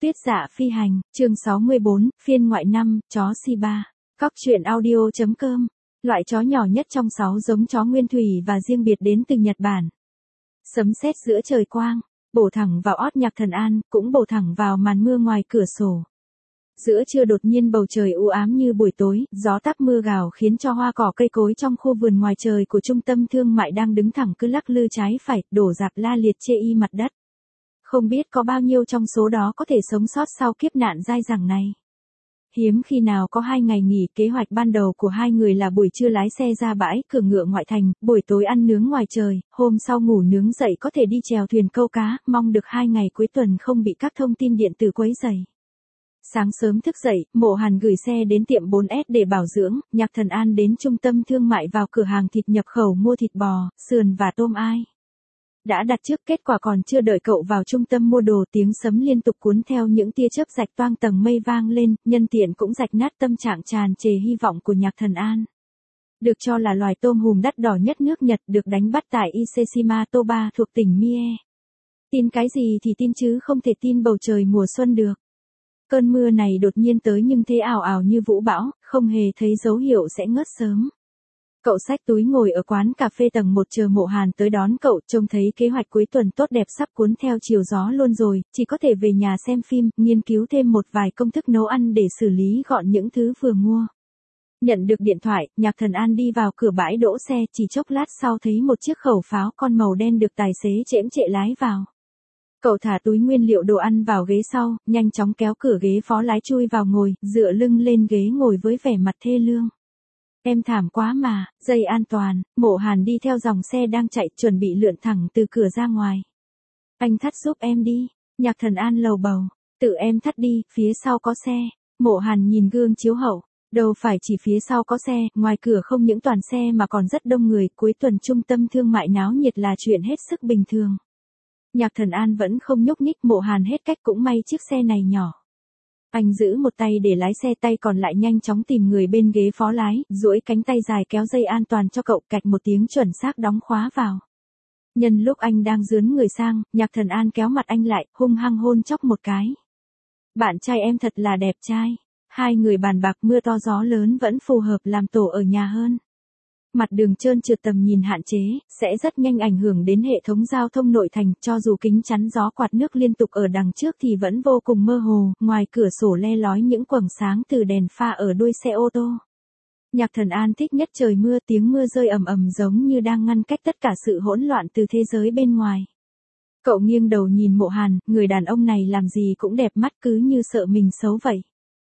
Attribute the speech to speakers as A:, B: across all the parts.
A: Tuyết Dạ Phi Hành, chương 64, phiên ngoại 5, chó Shiba. Cóc truyện audio.com. Loại chó nhỏ nhất trong 6 giống chó nguyên thủy và riêng biệt đến từ Nhật Bản. Sấm sét giữa trời quang, bổ thẳng vào ót Nhạc Thần An, cũng bổ thẳng vào màn mưa ngoài cửa sổ. Giữa trưa đột nhiên bầu trời u ám như buổi tối, gió táp mưa gào khiến cho hoa cỏ cây cối trong khu vườn ngoài trời của trung tâm thương mại đang đứng thẳng cứ lắc lư trái phải, đổ rạp la liệt chê y mặt đất. Không biết có bao nhiêu trong số đó có thể sống sót sau kiếp nạn dai dẳng này. Hiếm khi nào có 2 ngày nghỉ, kế hoạch ban đầu của hai người là buổi trưa lái xe ra bãi cửa ngựa ngoại thành, buổi tối ăn nướng ngoài trời, hôm sau ngủ nướng dậy có thể đi chèo thuyền câu cá, mong được 2 ngày cuối tuần không bị các thông tin điện tử quấy rầy. Sáng sớm thức dậy, Mộ Hàn gửi xe đến tiệm 4S để bảo dưỡng, Nhạc Thần An đến trung tâm thương mại vào cửa hàng thịt nhập khẩu mua thịt bò, sườn và tôm ai. Đã đặt trước, kết quả còn chưa đợi cậu vào trung tâm mua đồ, tiếng sấm liên tục cuốn theo những tia chớp rạch toang tầng mây vang lên, nhân tiện cũng rạch nát tâm trạng tràn trề hy vọng của Nhạc Thần An. Được cho là loài tôm hùm đắt đỏ nhất nước Nhật, được đánh bắt tại Iseshima Toba thuộc tỉnh Mie. Tin cái gì thì tin chứ không thể tin bầu trời mùa xuân được. Cơn mưa này đột nhiên tới nhưng thế ảo ảo như vũ bão, không hề thấy dấu hiệu sẽ ngớt sớm. Cậu xách túi ngồi ở quán cà phê tầng 1 chờ Mộ Hàn tới đón cậu, trông thấy kế hoạch cuối tuần tốt đẹp sắp cuốn theo chiều gió luôn rồi, chỉ có thể về nhà xem phim, nghiên cứu thêm một vài công thức nấu ăn để xử lý gọn những thứ vừa mua. Nhận được điện thoại, Nhạc Thần An đi vào cửa bãi đỗ xe, chỉ chốc lát sau thấy một chiếc khẩu pháo con màu đen được tài xế chễm chệ lái vào. Cậu thả túi nguyên liệu đồ ăn vào ghế sau, nhanh chóng kéo cửa ghế phó lái chui vào ngồi, dựa lưng lên ghế ngồi với vẻ mặt thê lương. Em thảm quá mà, dây an toàn. Mộ Hàn đi theo dòng xe đang chạy, chuẩn bị lượn thẳng từ cửa ra ngoài. Anh thắt giúp em đi. Nhạc Thần An lầu bầu. Tự em thắt đi, phía sau có xe. Mộ Hàn nhìn gương chiếu hậu. Đâu phải chỉ phía sau có xe, ngoài cửa không những toàn xe mà còn rất đông người, cuối tuần trung tâm thương mại náo nhiệt là chuyện hết sức bình thường. Nhạc Thần An vẫn không nhúc nhích, Mộ Hàn hết cách cũng may chiếc xe này nhỏ. Anh giữ một tay để lái xe, tay còn lại nhanh chóng tìm người bên ghế phó lái, duỗi cánh tay dài kéo dây an toàn cho cậu, cạch một tiếng chuẩn xác đóng khóa vào. Nhân lúc anh đang dướn người sang, Nhạc Thần An kéo mặt anh lại, hung hăng hôn chóc một cái. Bạn trai em thật là đẹp trai. Hai người bàn bạc, mưa to gió lớn vẫn phù hợp làm tổ ở nhà hơn. Mặt đường trơn trượt, tầm nhìn hạn chế, sẽ rất nhanh ảnh hưởng đến hệ thống giao thông nội thành, cho dù kính chắn gió quạt nước liên tục ở đằng trước thì vẫn vô cùng mơ hồ, ngoài cửa sổ le lói những quầng sáng từ đèn pha ở đuôi xe ô tô. Nhạc Thần An thích nhất trời mưa, tiếng mưa rơi ầm ầm giống như đang ngăn cách tất cả sự hỗn loạn từ thế giới bên ngoài. Cậu nghiêng đầu nhìn Mộ Hàn, người đàn ông này làm gì cũng đẹp mắt, cứ như sợ mình xấu vậy.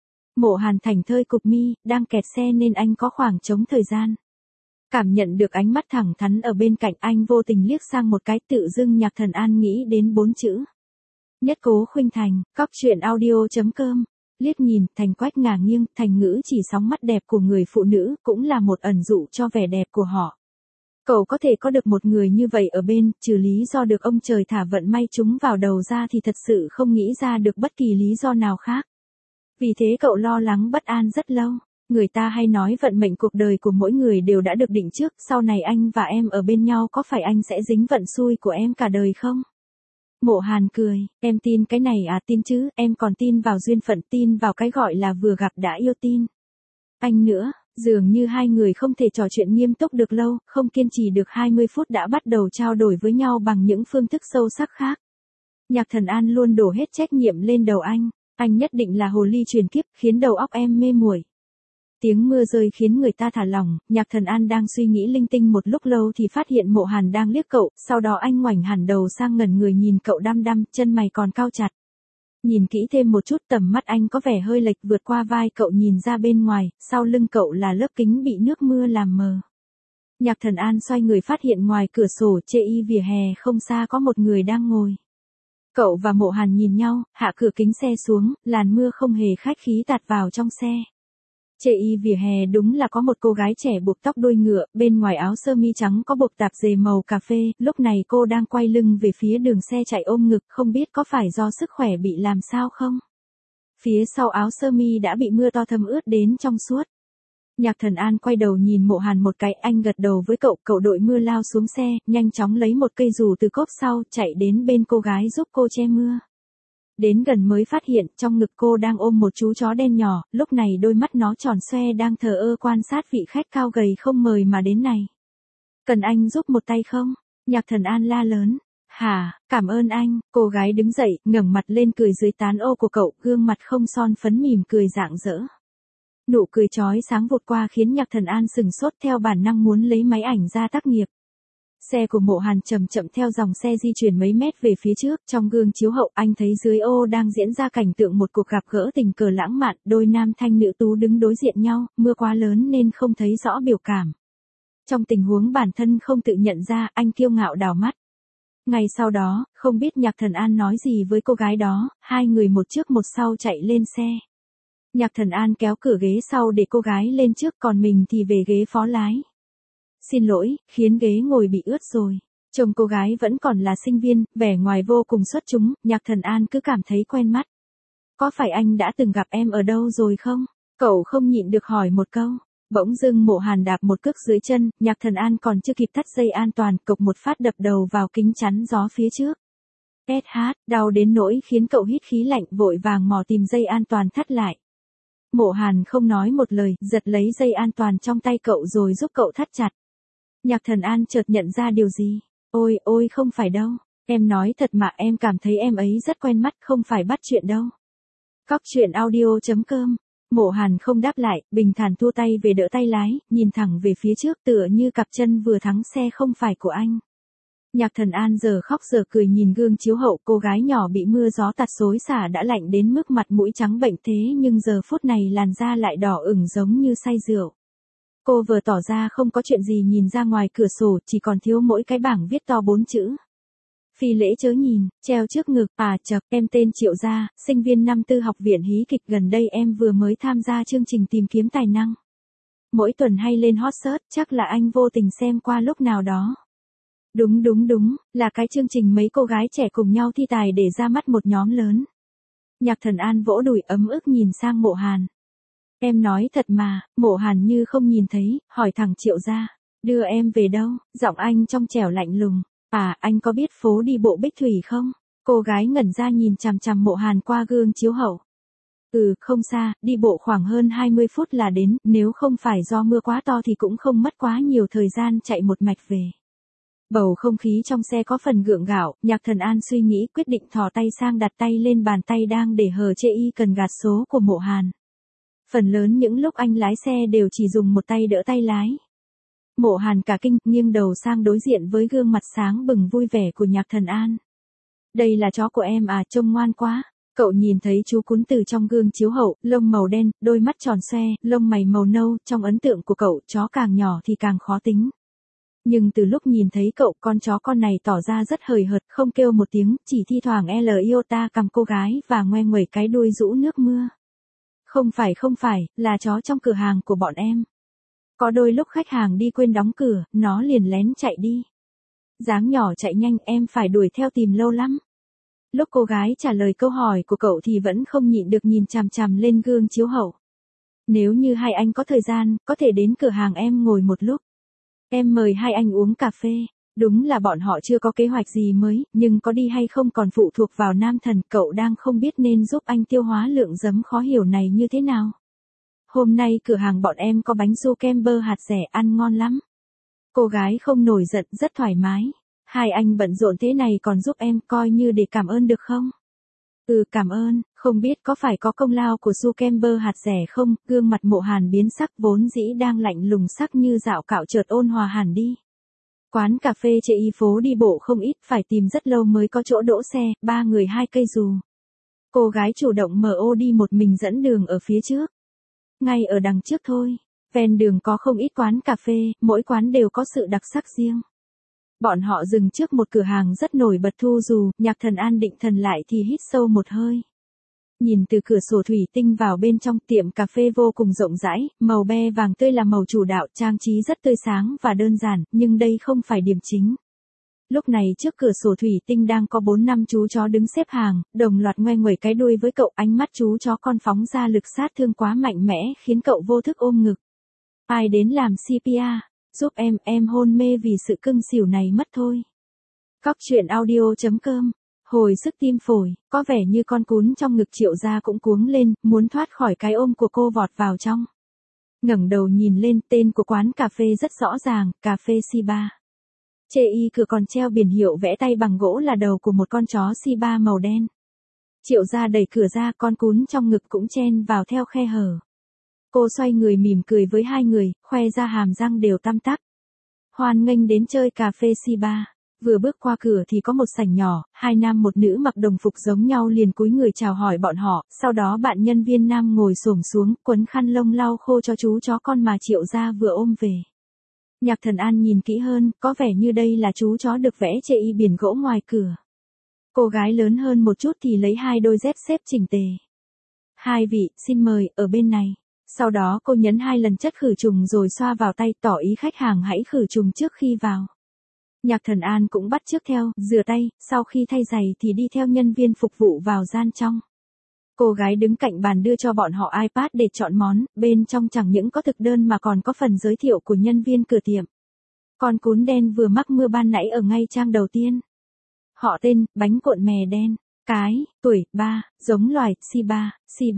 A: Mộ Hàn thảnh thơi cụp mi, đang kẹt xe nên anh có khoảng trống thời gian. Cảm nhận được ánh mắt thẳng thắn ở bên cạnh, anh vô tình liếc sang một cái, tự dưng Nhạc Thần An nghĩ đến 4 chữ. Nhất Cố Khuynh Thành. Cóc truyện audio.com. Liếc nhìn, Thành quách ngả nghiêng, thành ngữ chỉ sóng mắt đẹp của người phụ nữ, cũng là một ẩn dụ cho vẻ đẹp của họ. Cậu có thể có được một người như vậy ở bên, trừ lý do được ông trời thả vận may chúng vào đầu ra thì thật sự không nghĩ ra được bất kỳ lý do nào khác. Vì thế cậu lo lắng bất an rất lâu. Người ta hay nói vận mệnh cuộc đời của mỗi người đều đã được định trước, sau này anh và em ở bên nhau có phải anh sẽ dính vận xui của em cả đời không? Mộ Hàn cười, em tin cái này à? Tin chứ, em còn tin vào duyên phận, tin vào cái gọi là vừa gặp đã yêu tin. Anh nữa, dường như hai người không thể trò chuyện nghiêm túc được lâu, không kiên trì được 20 phút đã bắt đầu trao đổi với nhau bằng những phương thức sâu sắc khác. Nhạc Thần An luôn đổ hết trách nhiệm lên đầu anh nhất định là hồ ly truyền kiếp, khiến đầu óc em mê muội. Tiếng mưa rơi khiến người ta thả lỏng, Nhạc Thần An đang suy nghĩ linh tinh một lúc lâu thì phát hiện Mộ Hàn đang liếc cậu, sau đó anh ngoảnh hẳn đầu sang ngẩn người nhìn cậu đăm đăm, chân mày còn cau chặt. Nhìn kỹ thêm một chút, tầm mắt anh có vẻ hơi lệch vượt qua vai cậu nhìn ra bên ngoài, sau lưng cậu là lớp kính bị nước mưa làm mờ. Nhạc Thần An xoay người phát hiện ngoài cửa sổ chê y vỉa hè không xa có một người đang ngồi. Cậu và Mộ Hàn nhìn nhau, hạ cửa kính xe xuống, làn mưa không hề khách khí tạt vào trong xe. Chê y vỉa hè đúng là có một cô gái trẻ buộc tóc đuôi ngựa, bên ngoài áo sơ mi trắng có buộc tạp dề màu cà phê, lúc này cô đang quay lưng về phía đường xe chạy ôm ngực, không biết có phải do sức khỏe bị làm sao không? Phía sau áo sơ mi đã bị mưa to thấm ướt đến trong suốt. Nhạc Thần An quay đầu nhìn Mộ Hàn một cái, anh gật đầu với cậu, cậu đội mưa lao xuống xe, nhanh chóng lấy một cây dù từ cốp sau, chạy đến bên cô gái giúp cô che mưa. Đến gần mới phát hiện trong ngực cô đang ôm một chú chó đen nhỏ, lúc này đôi mắt nó tròn xoe đang thờ ơ quan sát vị khách cao gầy không mời mà đến này. Cần anh giúp một tay không? Nhạc Thần An la lớn. Hả, cảm ơn anh, cô gái đứng dậy, ngẩng mặt lên cười dưới tán ô của cậu, gương mặt không son phấn mỉm cười rạng rỡ. Nụ cười chói sáng vụt qua khiến Nhạc Thần An sừng sốt theo bản năng muốn lấy máy ảnh ra tác nghiệp. Xe của Mộ Hàn chậm chậm theo dòng xe di chuyển mấy mét về phía trước, trong gương chiếu hậu anh thấy dưới ô đang diễn ra cảnh tượng một cuộc gặp gỡ tình cờ lãng mạn, đôi nam thanh nữ tú đứng đối diện nhau, mưa quá lớn nên không thấy rõ biểu cảm. Trong tình huống bản thân không tự nhận ra, anh kiêu ngạo đảo mắt. Ngày sau đó, không biết Nhạc Thần An nói gì với cô gái đó, hai người một trước một sau chạy lên xe. Nhạc Thần An kéo cửa ghế sau để cô gái lên trước còn mình thì về ghế phó lái. Xin lỗi, khiến ghế ngồi bị ướt rồi. Chồng cô gái vẫn còn là sinh viên, vẻ ngoài vô cùng xuất chúng, Nhạc Thần An cứ cảm thấy quen mắt. Có phải anh đã từng gặp em ở đâu rồi không? Cậu không nhịn được hỏi một câu. Bỗng dưng Mộ Hàn đạp một cước dưới chân, Nhạc Thần An còn chưa kịp thắt dây an toàn, cộc một phát đập đầu vào kính chắn gió phía trước. Đau đến nỗi khiến cậu hít khí lạnh vội vàng mò tìm dây an toàn thắt lại. Mộ Hàn không nói một lời, giật lấy dây an toàn trong tay cậu rồi giúp cậu thắt chặt. Nhạc Thần An chợt nhận ra điều gì. Ôi không phải đâu, em nói thật mà em cảm thấy em ấy rất quen mắt, không phải bắt chuyện đâu. Cóc truyện audio.com. Mộ Hàn không đáp lại, bình thản thua tay về đỡ tay lái, nhìn thẳng về phía trước tựa như cặp chân vừa thắng xe không phải của anh. Nhạc Thần An giờ khóc giờ cười nhìn gương chiếu hậu, cô gái nhỏ bị mưa gió tạt xối xả đã lạnh đến mức mặt mũi trắng bệnh thế nhưng giờ phút này làn da lại đỏ ửng giống như say rượu. Cô vừa tỏ ra không có chuyện gì nhìn ra ngoài cửa sổ, chỉ còn thiếu mỗi cái bảng viết to 4 chữ. Phi lễ chớ nhìn, treo trước ngực, em tên Triệu Gia, sinh viên năm tư học viện hí kịch, gần đây em vừa mới tham gia chương trình tìm kiếm tài năng. Mỗi tuần hay lên hot search, chắc là anh vô tình xem qua lúc nào đó. Đúng, là cái chương trình mấy cô gái trẻ cùng nhau thi tài để ra mắt một nhóm lớn. Nhạc Thần An vỗ đùi ấm ức nhìn sang Mộ Hàn. Em nói thật mà, Mộ Hàn như không nhìn thấy, hỏi thẳng Triệu Gia. Đưa em về đâu? Giọng anh trong trẻo lạnh lùng. Anh có biết phố đi bộ Bích Thủy không? Cô gái ngẩn ra nhìn chằm chằm Mộ Hàn qua gương chiếu hậu. Không xa, đi bộ khoảng hơn 20 phút là đến, nếu không phải do mưa quá to thì cũng không mất quá nhiều thời gian chạy một mạch về. Bầu không khí trong xe có phần gượng gạo, Nhạc Thần An suy nghĩ quyết định thò tay sang đặt tay lên bàn tay đang để hờ chê y cần gạt số của Mộ Hàn. Phần lớn những lúc anh lái xe đều chỉ dùng một tay đỡ tay lái. Mộ Hàn cả kinh, nghiêng đầu sang đối diện với gương mặt sáng bừng vui vẻ của Nhạc Thần An. Đây là chó của em à, trông ngoan quá. Cậu nhìn thấy chú cún từ trong gương chiếu hậu, lông màu đen, đôi mắt tròn xoe, lông mày màu nâu, trong ấn tượng của cậu, chó càng nhỏ thì càng khó tính. Nhưng từ lúc nhìn thấy cậu, con chó con này tỏ ra rất hời hợt, không kêu một tiếng, chỉ thi thoảng iota cầm cô gái và ngoe nguẩy cái đuôi rũ nước mưa. Không phải, là chó trong cửa hàng của bọn em. Có đôi lúc khách hàng đi quên đóng cửa, nó liền lén chạy đi. Dáng nhỏ chạy nhanh, em phải đuổi theo tìm lâu lắm. Lúc cô gái trả lời câu hỏi của cậu thì vẫn không nhịn được nhìn chằm chằm lên gương chiếu hậu. Nếu như hai anh có thời gian, có thể đến cửa hàng em ngồi một lúc. Em mời hai anh uống cà phê. Đúng là bọn họ chưa có kế hoạch gì mới, nhưng có đi hay không còn phụ thuộc vào nam thần, cậu đang không biết nên giúp anh tiêu hóa lượng giấm khó hiểu này như thế nào. Hôm nay cửa hàng bọn em có bánh su kem bơ hạt rẻ ăn ngon lắm. Cô gái không nổi giận, rất thoải mái. Hai anh bận rộn thế này còn giúp em, coi như để cảm ơn được không? Cảm ơn, không biết có phải có công lao của su kem bơ hạt rẻ không? Gương mặt Mộ Hàn biến sắc, vốn dĩ đang lạnh lùng sắc như dạo cạo chợt ôn hòa hẳn đi. Quán cà phê chê y phố đi bộ không ít, phải tìm rất lâu mới có chỗ đỗ xe, 3 người 2 cây dù. Cô gái chủ động mở ô đi một mình dẫn đường ở phía trước. Ngay ở đằng trước thôi, ven đường có không ít quán cà phê, mỗi quán đều có sự đặc sắc riêng. Bọn họ dừng trước một cửa hàng rất nổi bật thu dù, Nhạc Thần An định thần lại thì hít sâu một hơi. Nhìn từ cửa sổ thủy tinh vào bên trong, tiệm cà phê vô cùng rộng rãi, màu be vàng tươi là màu chủ đạo, trang trí rất tươi sáng và đơn giản, nhưng đây không phải điểm chính. Lúc này trước cửa sổ thủy tinh đang có 4-5 chú chó đứng xếp hàng, đồng loạt ngoe nguẩy cái đuôi với cậu, ánh mắt chú chó con phóng ra lực sát thương quá mạnh mẽ khiến cậu vô thức ôm ngực. Ai đến làm CPR, giúp em hôn mê vì sự cưng xỉu này mất thôi. Cóc truyện audio.com Hồi sức tim phổi, có vẻ như con cún trong ngực Triệu Gia cũng cuống lên, muốn thoát khỏi cái ôm của cô vọt vào trong. Ngẩng đầu nhìn lên, tên của quán cà phê rất rõ ràng, cà phê Shiba. Chê y cửa còn treo biển hiệu vẽ tay bằng gỗ là đầu của một con chó Shiba màu đen. Triệu Gia đẩy cửa ra, con cún trong ngực cũng chen vào theo khe hở. Cô xoay người mỉm cười với hai người, khoe ra hàm răng đều tăm tắp. Hoan nghênh đến chơi cà phê Shiba. Vừa bước qua cửa thì có một sảnh nhỏ, hai nam một nữ mặc đồng phục giống nhau liền cúi người chào hỏi bọn họ, sau đó bạn nhân viên nam ngồi xổm xuống, quấn khăn lông lau khô cho chú chó con mà Triệu Gia vừa ôm về. Nhạc Thần An nhìn kỹ hơn, có vẻ như đây là chú chó được vẽ chê y biển gỗ ngoài cửa. Cô gái lớn hơn một chút thì lấy hai đôi dép xếp chỉnh tề. Hai vị, xin mời, ở bên này. Sau đó cô nhấn hai lần chất khử trùng rồi xoa vào tay, tỏ ý khách hàng hãy khử trùng trước khi vào. Nhạc Thần An cũng bắt chước theo, rửa tay, sau khi thay giày thì đi theo nhân viên phục vụ vào gian trong. Cô gái đứng cạnh bàn đưa cho bọn họ iPad để chọn món, bên trong chẳng những có thực đơn mà còn có phần giới thiệu của nhân viên cửa tiệm. Con cún đen vừa mắc mưa ban nãy ở ngay trang đầu tiên. Họ tên, bánh cuộn mè đen. Cái, tuổi, 3, giống loài, Shiba.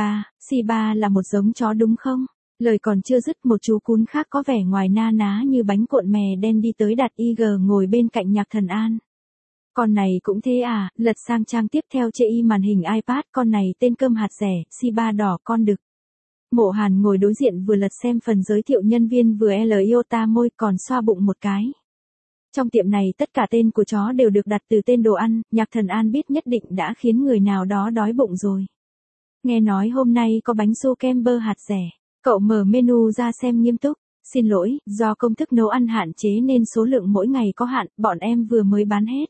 A: Shiba là một giống chó đúng không? Lời còn chưa dứt một chú cún khác có vẻ ngoài na ná như bánh cuộn mè đen đi tới đặt IG ngồi bên cạnh Nhạc Thần An. Con này cũng thế à, lật sang trang tiếp theo chê y màn hình iPad, con này tên cơm hạt rẻ, Shiba đỏ con đực. Mộ Hàn ngồi đối diện vừa lật xem phần giới thiệu nhân viên vừa iota môi còn xoa bụng một cái. Trong tiệm này tất cả tên của chó đều được đặt từ tên đồ ăn, Nhạc Thần An biết nhất định đã khiến người nào đó đói bụng rồi. Nghe nói hôm nay có bánh su kem bơ hạt rẻ. Cậu mở menu ra xem nghiêm túc. Xin lỗi, do công thức nấu ăn hạn chế nên số lượng mỗi ngày có hạn, bọn em vừa mới bán hết.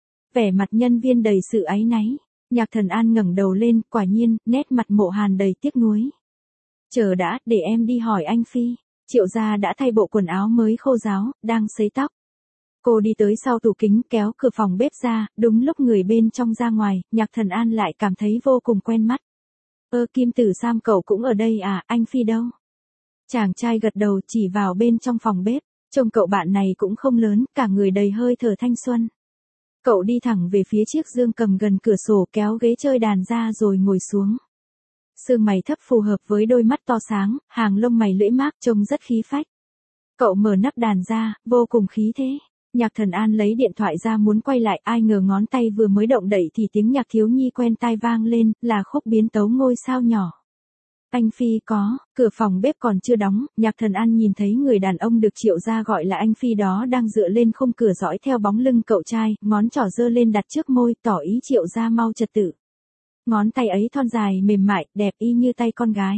A: Vẻ mặt nhân viên đầy sự áy náy. Nhạc Thần An ngẩng đầu lên, quả nhiên, nét mặt Mộ Hàn đầy tiếc nuối. Chờ đã, để em đi hỏi anh Phi. Triệu Gia đã thay bộ quần áo mới khô ráo, đang sấy tóc. Cô đi tới sau tủ kính kéo cửa phòng bếp ra, đúng lúc người bên trong ra ngoài, Nhạc Thần An lại cảm thấy vô cùng quen mắt. Kim Tử Sam cậu cũng ở đây à, anh Phi đâu? Chàng trai gật đầu chỉ vào bên trong phòng bếp, trông cậu bạn này cũng không lớn, cả người đầy hơi thở thanh xuân. Cậu đi thẳng về phía chiếc giường cầm gần cửa sổ kéo ghế chơi đàn ra rồi ngồi xuống. Sương mày thấp phù hợp với đôi mắt to sáng, hàng lông mày lưỡi mác trông rất khí phách. Cậu mở nắp đàn ra, vô cùng khí thế. Nhạc Thần An lấy điện thoại ra muốn quay lại, ai ngờ ngón tay vừa mới động đậy thì tiếng nhạc thiếu nhi quen tai vang lên, là khúc biến tấu Ngôi Sao Nhỏ. Anh Phi có, cửa phòng bếp còn chưa đóng, Nhạc Thần An nhìn thấy người đàn ông được Triệu Gia gọi là anh Phi đó đang dựa lên khung cửa dõi theo bóng lưng cậu trai, ngón trỏ giơ lên đặt trước môi, tỏ ý Triệu Gia mau trật tự. Ngón tay ấy thon dài mềm mại, đẹp y như tay con gái.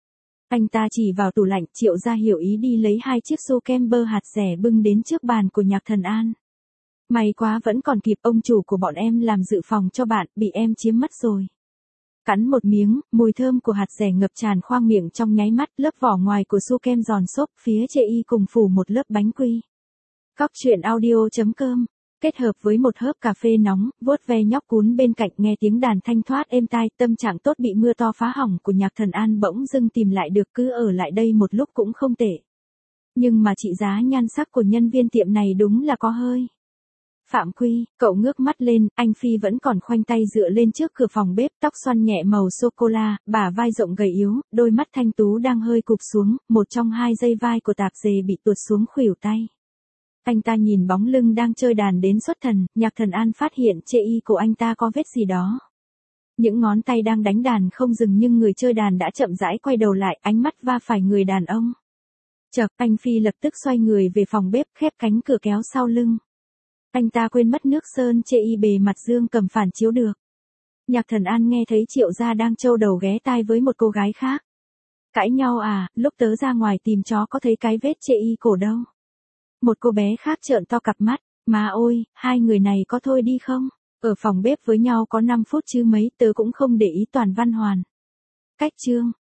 A: Anh ta chỉ vào tủ lạnh, Triệu Gia hiểu ý đi lấy hai chiếc su kem bơ hạt rẻ bưng đến trước bàn của Nhạc Thần An. May quá vẫn còn kịp, ông chủ của bọn em làm dự phòng cho bạn, bị em chiếm mất rồi. Cắn một miếng, mùi thơm của hạt rẻ ngập tràn khoang miệng trong nháy mắt, lớp vỏ ngoài của su kem giòn xốp, phía chê y cùng phủ một lớp bánh quy. Cóc truyện audio.com kết hợp với một hớp cà phê nóng, vuốt ve nhóc cún bên cạnh nghe tiếng đàn thanh thoát êm tai, tâm trạng tốt bị mưa to phá hỏng của Nhạc Thần An bỗng dưng tìm lại được, cứ ở lại đây một lúc cũng không tệ. Nhưng mà trị giá nhan sắc của nhân viên tiệm này đúng là có hơi. Phạm Quy, cậu ngước mắt lên, anh Phi vẫn còn khoanh tay dựa lên trước cửa phòng bếp, tóc xoăn nhẹ màu sô-cô-la, bả vai rộng gầy yếu, đôi mắt thanh tú đang hơi cụp xuống, một trong hai dây vai của tạp dề bị tuột xuống khuỷu tay. Anh ta nhìn bóng lưng đang chơi đàn đến xuất thần, Nhạc Thần An phát hiện chê y của anh ta có vết gì đó. Những ngón tay đang đánh đàn không dừng nhưng người chơi đàn đã chậm rãi quay đầu lại, ánh mắt va phải người đàn ông. Chợt, anh Phi lập tức xoay người về phòng bếp, khép cánh cửa kéo sau lưng. Anh ta quên mất nước sơn chê y bề mặt dương cầm phản chiếu được. Nhạc Thần An nghe thấy Triệu Gia đang trâu đầu ghé tai với một cô gái khác. Cãi nhau à, lúc tớ ra ngoài tìm chó có thấy cái vết chê y cổ đâu. Một cô bé khác trợn to cặp mắt, má ôi, hai người này có thôi đi không? Ở phòng bếp với nhau có 5 phút chứ mấy, tớ cũng không để ý toàn văn hoàn. Cách chương.